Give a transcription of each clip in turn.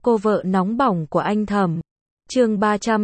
Cô vợ nóng bỏng của anh Thẩm. Chương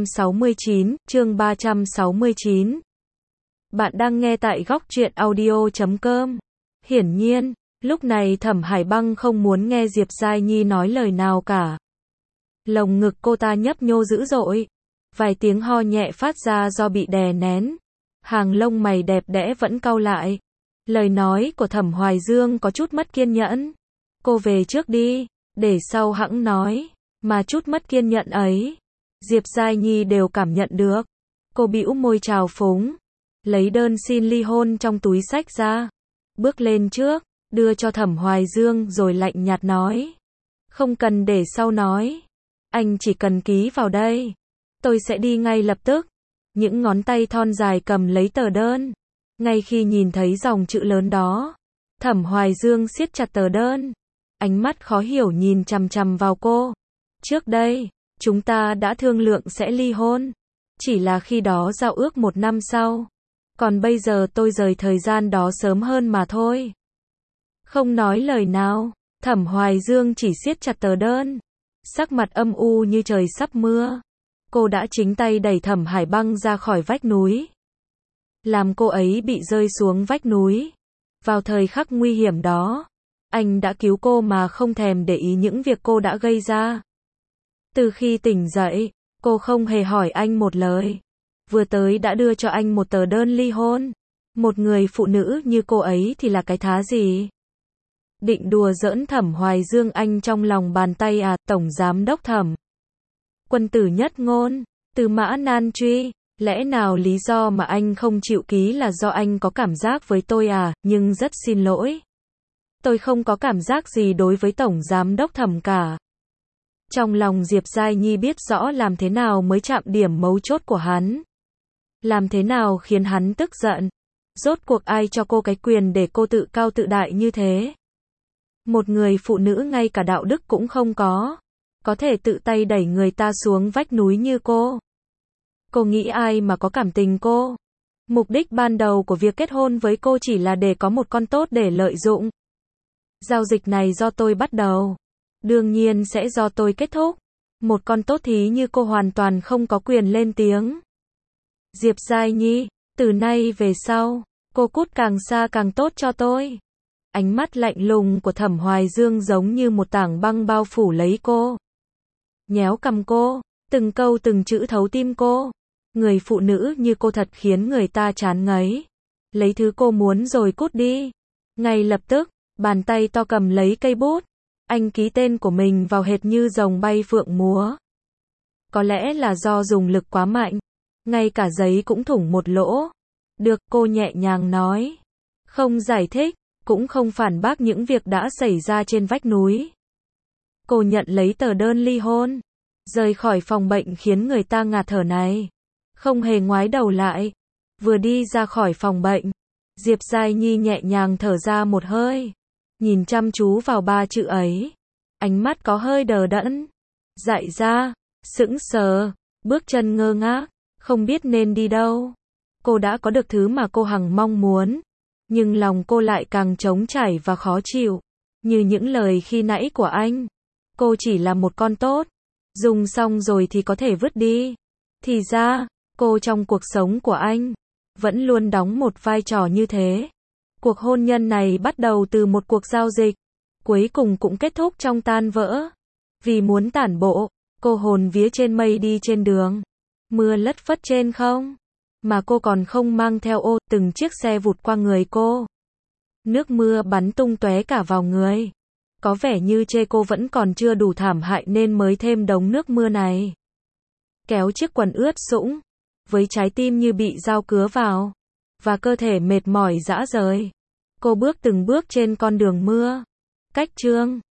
369. Bạn đang nghe tại góc truyện audio.com. Hiển nhiên, lúc này Thẩm Hải Băng không muốn nghe Diệp Giai Nhi nói lời nào cả. Lồng ngực cô ta nhấp nhô dữ dội. Vài tiếng ho nhẹ phát ra do bị đè nén. Hàng lông mày đẹp đẽ vẫn cau lại. Lời nói của Thẩm Hoài Dương có chút mất kiên nhẫn. Cô về trước đi, để sau hẵng nói. Mà chút mất kiên nhẫn ấy, Diệp Giai Nhi đều cảm nhận được. Cô bĩu môi trào phúng, lấy đơn xin ly hôn trong túi xách ra, bước lên trước, đưa cho Thẩm Hoài Dương rồi lạnh nhạt nói. Không cần để sau nói, anh chỉ cần ký vào đây, tôi sẽ đi ngay lập tức. Những ngón tay thon dài cầm lấy tờ đơn. Ngay khi nhìn thấy dòng chữ lớn đó, Thẩm Hoài Dương siết chặt tờ đơn, ánh mắt khó hiểu nhìn chằm chằm vào cô. Trước đây, chúng ta đã thương lượng sẽ ly hôn. Chỉ là khi đó giao ước 1 năm sau. Còn bây giờ tôi rời thời gian đó sớm hơn mà thôi. Không nói lời nào, Thẩm Hoài Dương chỉ siết chặt tờ đơn. Sắc mặt âm u như trời sắp mưa. Cô đã chính tay đẩy Thẩm Hải Băng ra khỏi vách núi. Làm cô ấy bị rơi xuống vách núi. Vào thời khắc nguy hiểm đó, anh đã cứu cô mà không thèm để ý những việc cô đã gây ra. Từ khi tỉnh dậy, cô không hề hỏi anh một lời. Vừa tới đã đưa cho anh một tờ đơn ly hôn. Một người phụ nữ như cô ấy thì là cái thá gì? Định đùa giỡn Thẩm Hoài Dương anh trong lòng bàn tay à, Tổng Giám Đốc Thẩm. Quân tử nhất ngôn, từ mã nan truy. Lẽ nào lý do mà anh không chịu ký là do anh có cảm giác với tôi à, nhưng rất xin lỗi. Tôi không có cảm giác gì đối với Tổng Giám Đốc Thẩm cả. Trong lòng Diệp Giai Nhi biết rõ làm thế nào mới chạm điểm mấu chốt của hắn. Làm thế nào khiến hắn tức giận. Rốt cuộc ai cho cô cái quyền để cô tự cao tự đại như thế. Một người phụ nữ ngay cả đạo đức cũng không có thể tự tay đẩy người ta xuống vách núi như cô. Cô nghĩ ai mà có cảm tình cô? Mục đích ban đầu của việc kết hôn với cô chỉ là để có một con tốt để lợi dụng. Giao dịch này do tôi bắt đầu. Đương nhiên sẽ do tôi kết thúc. Một con tốt thí như cô hoàn toàn không có quyền lên tiếng. Diệp Giai Nhi, từ nay về sau, cô cút càng xa càng tốt cho tôi. Ánh mắt lạnh lùng của Thẩm Hoài Dương giống như một tảng băng bao phủ lấy cô. Nhéo cằm cô, từng câu từng chữ thấu tim cô. Người phụ nữ như cô thật khiến người ta chán ngấy. Lấy thứ cô muốn rồi cút đi. Ngay lập tức, bàn tay to cầm lấy cây bút. Anh ký tên của mình vào hệt như rồng bay phượng múa. Có lẽ là do dùng lực quá mạnh. Ngay cả giấy cũng thủng một lỗ. Được, cô nhẹ nhàng nói. Không giải thích, cũng không phản bác những việc đã xảy ra trên vách núi. Cô nhận lấy tờ đơn ly hôn. Rời khỏi phòng bệnh khiến người ta ngạt thở này. Không hề ngoái đầu lại. Vừa đi ra khỏi phòng bệnh, Diệp Giai Nhi nhẹ nhàng thở ra một hơi. Nhìn chăm chú vào 3 chữ ấy. Ánh mắt có hơi đờ đẫn. Dại ra, sững sờ, bước chân ngơ ngác, không biết nên đi đâu. Cô đã có được thứ mà cô hằng mong muốn. Nhưng lòng cô lại càng trống trải và khó chịu. Như những lời khi nãy của anh. Cô chỉ là một con tốt. Dùng xong rồi thì có thể vứt đi. Thì ra, cô trong cuộc sống của anh vẫn luôn đóng một vai trò như thế. Cuộc hôn nhân này bắt đầu từ một cuộc giao dịch, cuối cùng cũng kết thúc trong tan vỡ. Vì muốn tản bộ, cô hồn vía trên mây đi trên đường. Mưa lất phất trên không. Mà cô còn không mang theo ô, từng chiếc xe vụt qua người cô. Nước mưa bắn tung tóe cả vào người. Có vẻ như chê cô vẫn còn chưa đủ thảm hại nên mới thêm đống nước mưa này. Kéo chiếc quần ướt sũng, với trái tim như bị dao cứa vào, và cơ thể mệt mỏi rã rời. Cô bước từng bước trên con đường mưa. Cách chương